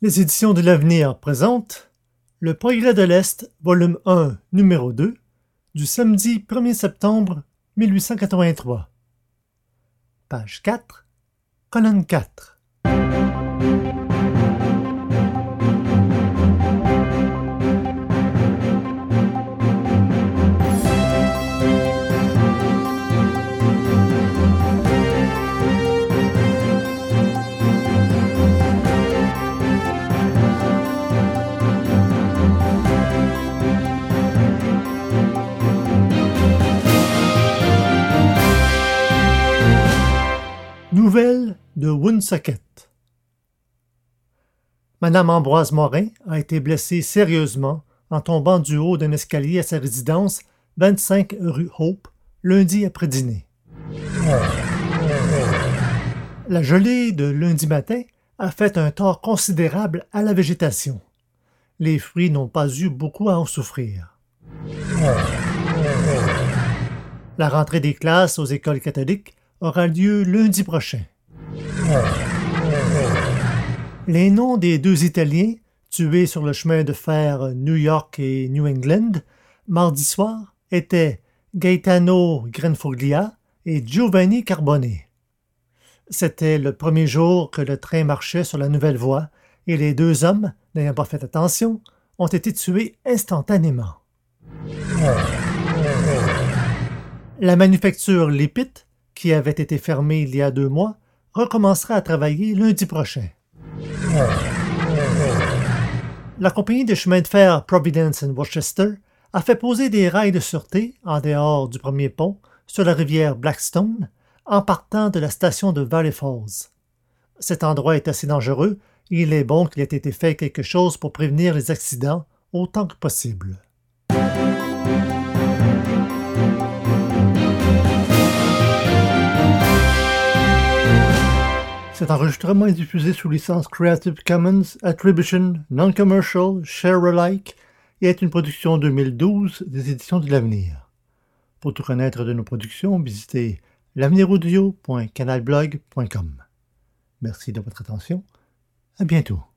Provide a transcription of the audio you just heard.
Les éditions de l'Avenir présentent Le Progrès de l'Est, volume 1, numéro 2, du samedi 1er septembre 1883. Page 4, colonne 4. Nouvelle de Woonsocket. Madame Ambroise Morin a été blessée sérieusement en tombant du haut d'un escalier à sa résidence 25 rue Hope, lundi après-dîner. La gelée de lundi matin a fait un tort considérable à la végétation. Les fruits n'ont pas eu beaucoup à en souffrir. La rentrée des classes aux écoles catholiques aura lieu lundi prochain. Les noms des deux Italiens tués sur le chemin de fer New York et New England mardi soir étaient Gaetano Granfoglia et Giovanni Carbone. C'était le premier jour que le train marchait sur la nouvelle voie et les deux hommes, n'ayant pas fait attention, ont été tués instantanément. La manufacture Lippitt, qui avait été fermée il y a 2 mois, recommencera à travailler lundi prochain. La compagnie de chemin de fer Providence and Worcester a fait poser des rails de sûreté en dehors du premier pont sur la rivière Blackstone en partant de la station de Valley Falls. Cet endroit est assez dangereux et il est bon qu'il ait été fait quelque chose pour prévenir les accidents autant que possible. Cet enregistrement est diffusé sous licence Creative Commons Attribution Non-Commercial Share-alike et est une production 2012 des éditions de l'Avenir. Pour tout connaître de nos productions, visitez l'aveniraudio.canalblog.com. Merci de votre attention. À bientôt.